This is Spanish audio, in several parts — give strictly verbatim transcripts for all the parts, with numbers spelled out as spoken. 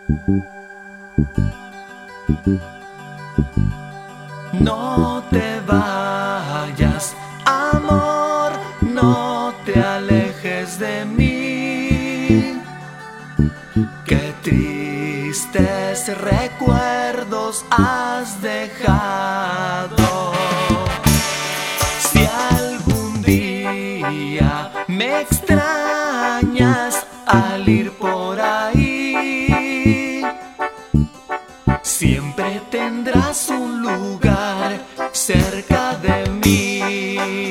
No te vayas, amor, no te alejes de mí. Qué tristes recuerdos has dejado. Si algún día me extrañas al ir por ahí, siempre tendrás un lugar cerca de mí.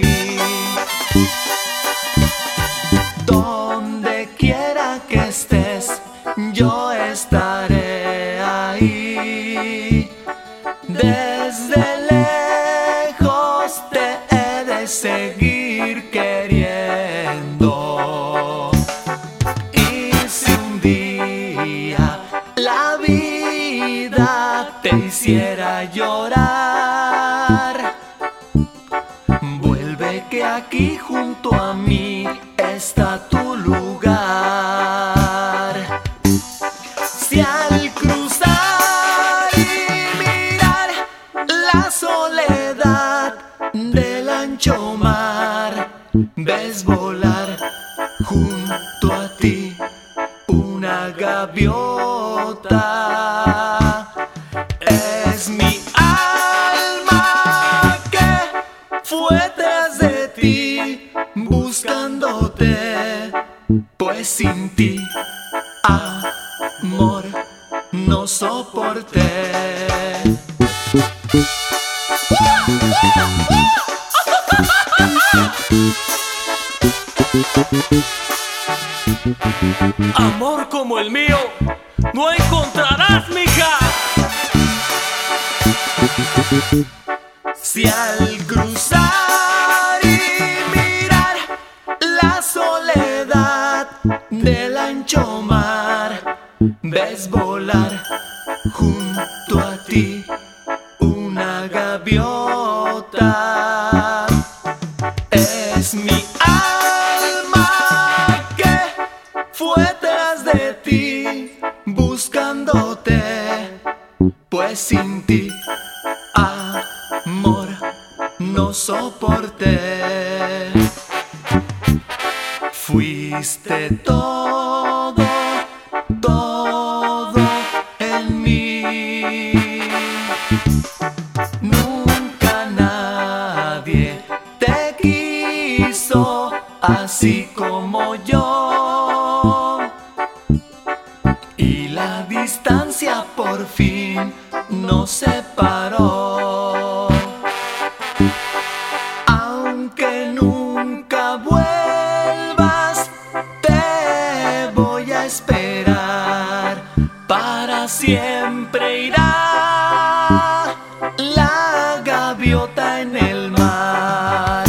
Donde quiera que estés, yo estaré ahí. Desde lejos te he de seguir queriendo. Y si un día la vida te hiciera llorar, vuelve que aquí junto a mí está tu lugar. Si al cruzar y mirar la soledad del ancho mar, ves volar junto a ti una gaviota, es mi alma que fue tras de ti buscándote, pues sin ti, amor, no soporté. Amor como el mío no encontrarás, mija. Si al cruzar y mirar la soledad del ancho mar, ves volar junto a ti una gaviota, es mi alma que fue tras de ti buscándote, pues sin ti, amor, no soporté. Fuiste todo, todo en mí. Nunca nadie te quiso así como yo, y la distancia por fin nos separó. Aunque nunca vuelvas, te voy a esperar. Para siempre irá la gaviota en el mar.